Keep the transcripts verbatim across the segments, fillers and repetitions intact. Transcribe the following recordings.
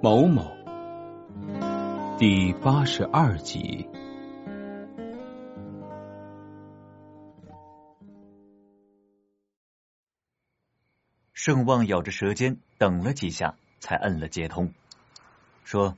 某某第八十二集。 盛旺咬着舌尖等了几下，才摁了接通，说：“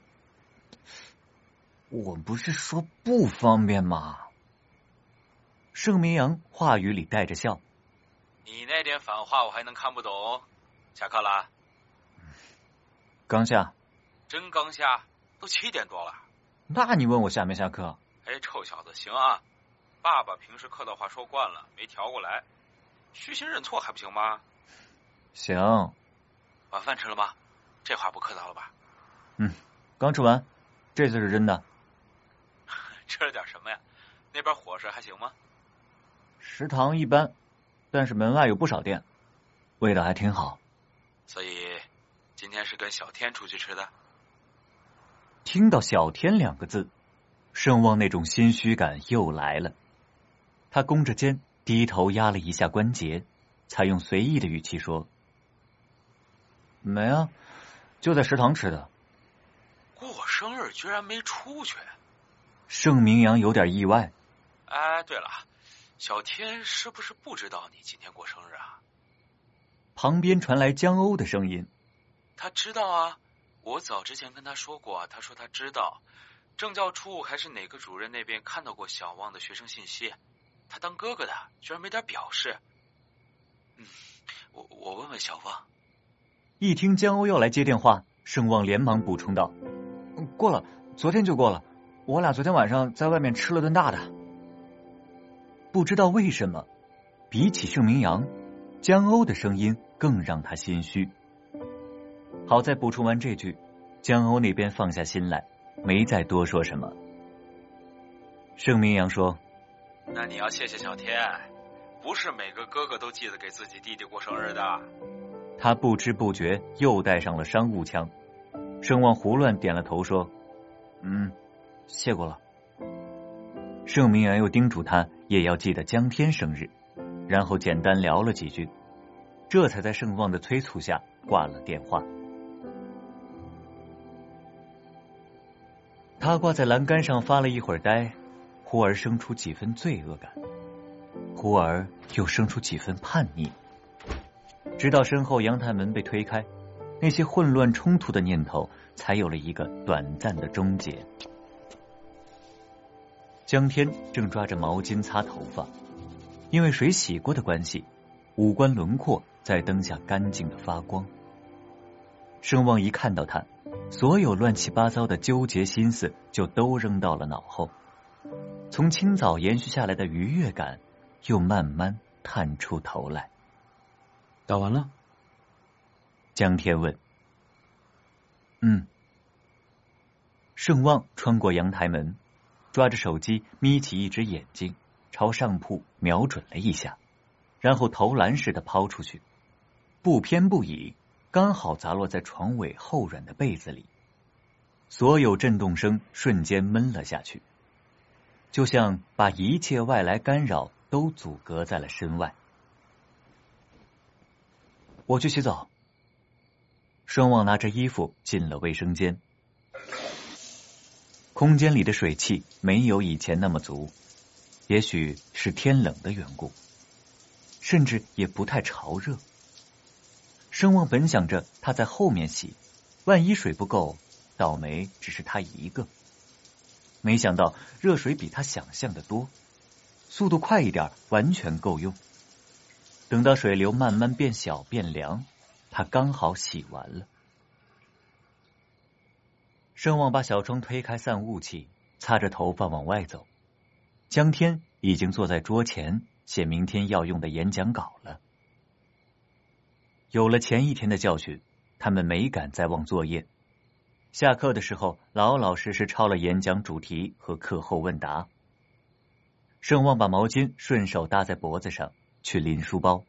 我不是说不方便吗？”盛明阳话语里带着笑：“ 你那点反话我还能看不懂？下课了？ 刚下。 真刚下？都七点多了。 那你问我下没下课？ 哎，臭小子，行啊！爸爸平时客套话说惯了，没调过来，虚心认错还不行吗？ 行。 晚饭吃了吗？这话不客套了吧？ 嗯，刚吃完，这次是真的。 吃了点什么呀？那边伙食还行吗？ 食堂一般，但是门外有不少店，味道还挺好。 所以今天是跟小天出去吃的？ 听到小天两个字，盛旺那种心虚感又来了。他弓着肩，低头压了一下关节，才用随意的语气说：“没啊，就在食堂吃的。” 过生日居然没出去？ 盛明阳有点意外。 哎，对了，小天是不是不知道你今天过生日啊？ 旁边传来江欧的声音：“ 他知道啊，我早之前跟他说过，他说他知道，政教处还是哪个主任那边看到过小旺的学生信息，他当哥哥的居然没点表示。嗯，我我问问小旺。” 一听江欧要来接电话，盛旺连忙补充道：“过了，昨天就过了，我俩昨天晚上在外面吃了顿大的。”不知道为什么，比起盛明阳，江欧的声音更让他心虚。好在补充完这句，江欧那边放下心来，没再多说什么。盛明阳说：“ 那你要谢谢小天，不是每个哥哥都记得给自己弟弟过生日的。” 他不知不觉又带上了商务腔。盛旺胡乱点了头说：“嗯，谢过了。”盛明阳又叮嘱他也要记得江天生日，然后简单聊了几句，这才在盛旺的催促下挂了电话。他挂在栏杆上发了一会儿呆，忽而生出几分罪恶感，忽而又生出几分叛逆，直到身后阳台门被推开，那些混乱冲突的念头才有了一个短暂的终结。江天正抓着毛巾擦头发，因为水洗过的关系，五官轮廓在灯下干净的发光。盛旺一看到他，所有乱七八糟的纠结心思就都扔到了脑后，从清早延续下来的愉悦感又慢慢探出头来。 打完了？ 江天问。嗯。盛旺穿过阳台门，抓着手机眯起一只眼睛，朝上铺瞄准了一下，然后投篮似的抛出去，不偏不倚，刚好砸落在床尾厚软的被子里。所有震动声瞬间闷了下去，就像把一切外来干扰都阻隔在了身外。我去洗澡。盛旺拿着衣服进了卫生间。空间里的水汽没有以前那么足，也许是天冷的缘故，甚至也不太潮热。盛旺本想着他在后面洗，万一水不够，倒霉只是他一个。没想到热水比他想象的多，速度快一点完全够用。等到水流慢慢变小变凉，他刚好洗完了。盛旺把小窗推开散雾气，擦着头发往外走。江天已经坐在桌前写明天要用的演讲稿了。有了前一天的教训，他们没敢再忘作业。下课的时候老老实实抄了演讲主题和课后问答。盛旺把毛巾顺手搭在脖子上去拎书包。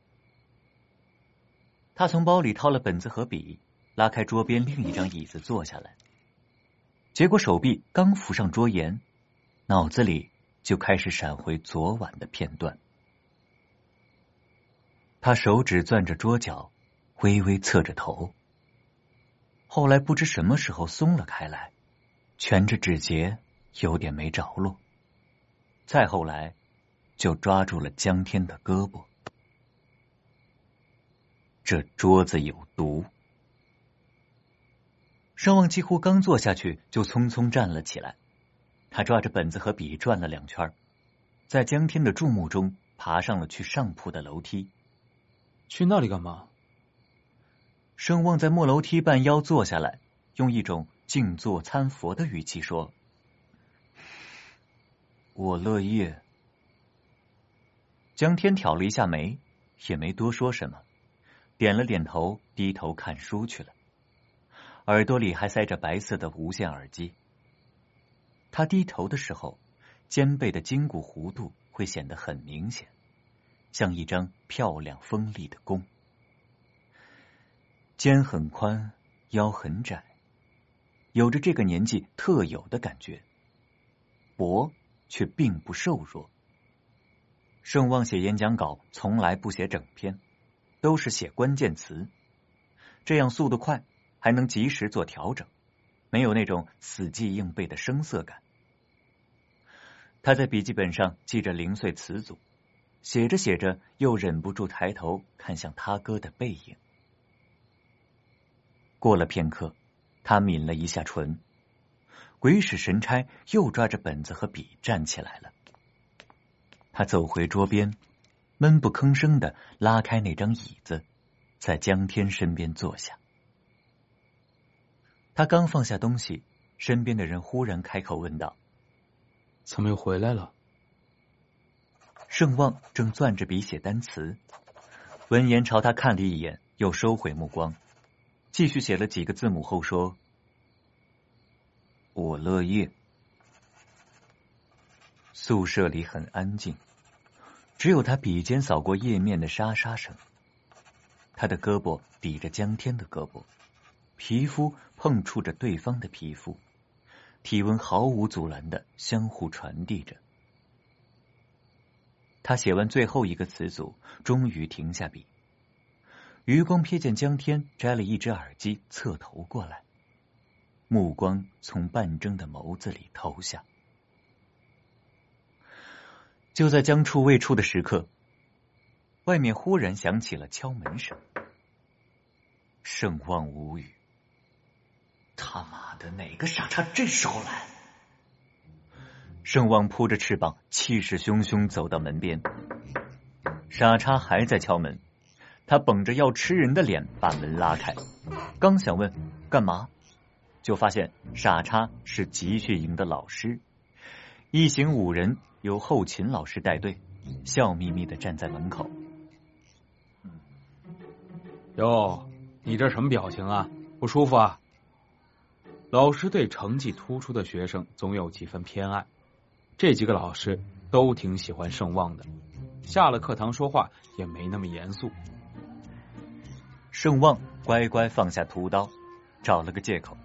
他从包里掏了本子和笔，拉开桌边另一张椅子坐下来。结果手臂刚扶上桌沿，脑子里就开始闪回昨晚的片段。他手指攥着桌角，微微侧着头， 后来不知什么时候松了开来，蜷着指节，有点没着落。再后来，就抓住了江天的胳膊。这桌子有毒。盛旺几乎刚坐下去，就匆匆站了起来。他抓着本子和笔转了两圈，在江天的注目中爬上了去上铺的楼梯。 去那里干嘛？ 盛旺在木楼梯半腰坐下来，用一种静坐参佛的语气说：“我乐业。”江天挑了一下眉，也没多说什么，点了点头，低头看书去了，耳朵里还塞着白色的无线耳机。他低头的时候，肩背的筋骨弧度会显得很明显，像一张漂亮锋利的弓。肩很宽，腰很窄，有着这个年纪特有的感觉，脖却并不瘦弱。盛旺写演讲稿从来不写整篇，都是写关键词，这样速度快，还能及时做调整，没有那种死记硬背的生涩感。他在笔记本上记着零碎词组，写着写着又忍不住抬头看向他哥的背影。过了片刻，他抿了一下唇，鬼使神差又抓着本子和笔站起来了。他走回桌边，闷不吭声的拉开那张椅子，在江天身边坐下。他刚放下东西，身边的人忽然开口问道：“ 怎么又回来了？” 盛旺正攥着笔写单词，闻言朝他看了一眼，又收回目光，继续写了几个字母后说：“我乐业。”宿舍里很安静，只有他笔尖扫过页面的沙沙声。他的胳膊抵着江天的胳膊，皮肤碰触着对方的皮肤，体温毫无阻拦的相互传递着。他写完最后一个词组，终于停下笔，余光瞥见江天摘了一只耳机，侧头过来，目光从半睁的眸子里投下。就在将触未触的时刻，外面忽然响起了敲门声。盛旺无语，他妈的，哪个傻叉这时候来？盛旺扑着翅膀，气势汹汹走到门边。傻叉还在敲门，他绷着要吃人的脸把门拉开，刚想问干嘛，就发现傻叉是集训营的老师，一行五人由后勤老师带队，笑眯眯的站在门口。 哟，你这什么表情啊？不舒服啊？老师对成绩突出的学生总有几分偏爱，这几个老师都挺喜欢盛旺的，下了课堂说话也没那么严肃。 盛旺乖乖放下屠刀，找了个借口：“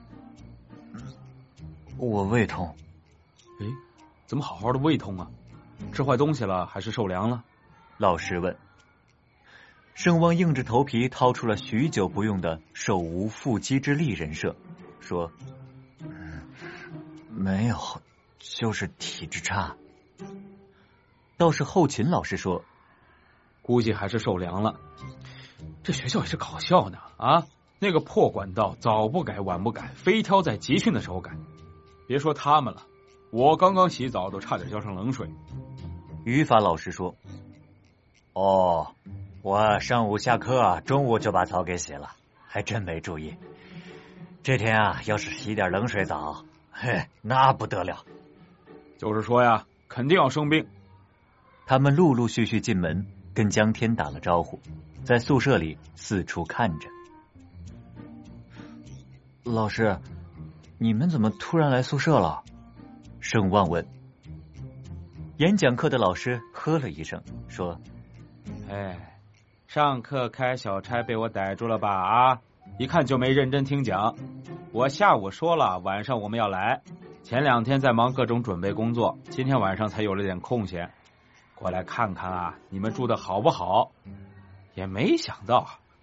我胃痛。” 诶，怎么好好的胃痛啊？吃坏东西了还是受凉了？ 老师问。盛旺硬着头皮掏出了许久不用的手无缚鸡之力人设，说：“嗯，没有，就是体质差。”倒是后勤老师说：“ 估计还是受凉了。这学校也是搞笑呢啊！那个破管道早不改晚不改，非挑在集训的时候改。别说他们了，我刚刚洗澡都差点浇上冷水。” 语法老师说：“哦，我上午下课，中午就把澡给洗了，还真没注意。这天啊，要是洗点冷水澡，嘿，那不得了。” 就是说呀，肯定要生病。 他们陆陆续续进门，跟江天打了招呼，在宿舍里四处看着。老师，你们怎么突然来宿舍了？盛旺问。演讲课的老师呵了一声，说：“ 哎，上课开小差被我逮住了吧？啊，一看就没认真听讲。我下午说了，晚上我们要来。前两天在忙各种准备工作，今天晚上才有了点空闲，过来看看啊，你们住的好不好？也没想到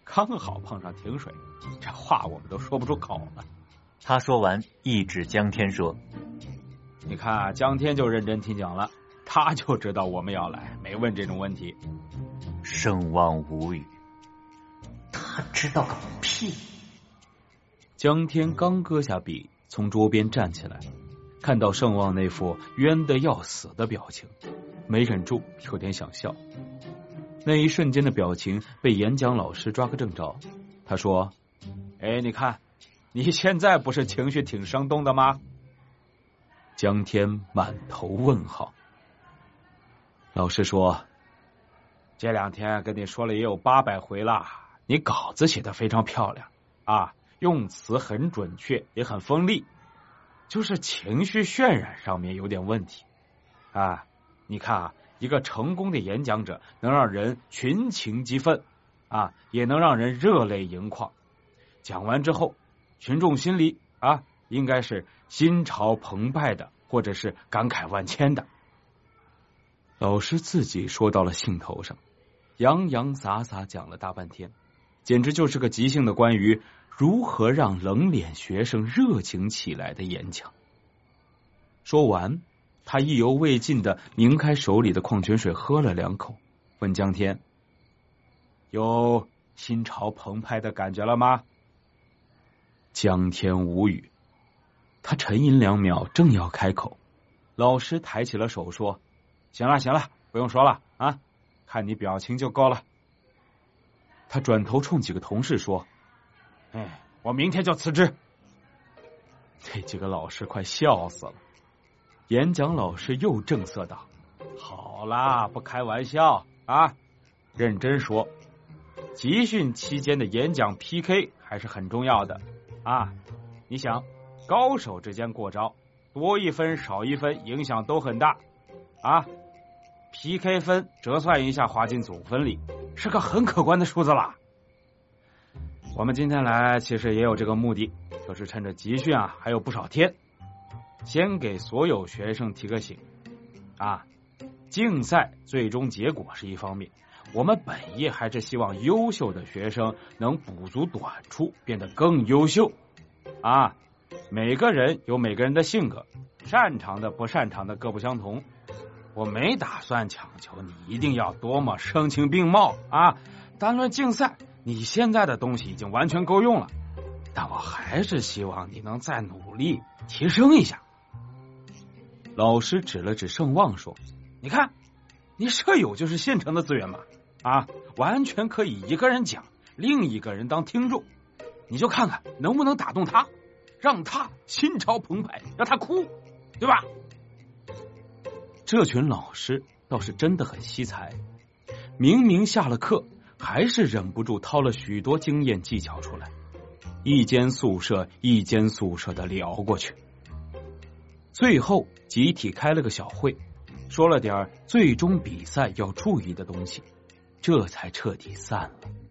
刚好碰上停水，这话我们都说不出口了。 他说完，一指江天说：“ 你看，江天就认真听讲了，他就知道我们要来，没问这种问题。” 盛望无语， 他知道个屁！ 江天刚搁下笔，从桌边站起来，看到盛望那副冤得要死的表情，没忍住有点想笑。那一瞬间的表情被演讲老师抓个正着。他说：“哎，你看，你现在不是情绪挺生动的吗？”江天满头问号。老师说：“这两天跟你说了也有八百回了，你稿子写得非常漂亮啊，用词很准确，也很锋利，就是情绪渲染上面有点问题啊。你看啊，一个成功的演讲者能让人群情激愤啊，也能让人热泪盈眶。讲完之后，群众心里啊，应该是心潮澎湃的，或者是感慨万千的。”老师自己说到了兴头上，洋洋洒洒讲了大半天，简直就是个即兴的关于如何让冷脸学生热情起来的演讲。说完，他意犹未尽的拧开手里的矿泉水喝了两口，问江天：“有心潮澎湃的感觉了吗？”江天无语，他沉吟两秒，正要开口，老师抬起了手说：“行了行了，不用说了啊，看你表情就够了。”他转头冲几个同事说：“哎，我明天就辞职。”这几个老师快笑死了。演讲老师又正色道：“好啦，不开玩笑啊，认真说，集训期间的演讲 P K 还是很重要的啊。你想，高手之间过招，多一分少一分影响都很大啊。P K 分折算一下划进总分里，是个很可观的数字啦。我们今天来其实也有这个目的，就是趁着集训啊还有不少天，先给所有学生提个醒啊。竞赛最终结果是一方面，我们本意还是希望优秀的学生能补足短处，变得更优秀啊。每个人有每个人的性格，擅长的不擅长的各不相同，我没打算强求你一定要多么声情并茂啊。单论竞赛，你现在的东西已经完全够用了，但我还是希望你能再努力提升一下。老师指了指盛望说：“你看，你舍友就是现成的资源嘛，啊，完全可以一个人讲，另一个人当听众，你就看看能不能打动他，让他心潮澎湃，让他哭，对吧？”这群老师倒是真的很惜才，明明下了课，还是忍不住掏了许多经验技巧出来，一间宿舍一间宿舍的聊过去。最后集体开了个小会，说了点最终比赛要注意的东西，这才彻底散了。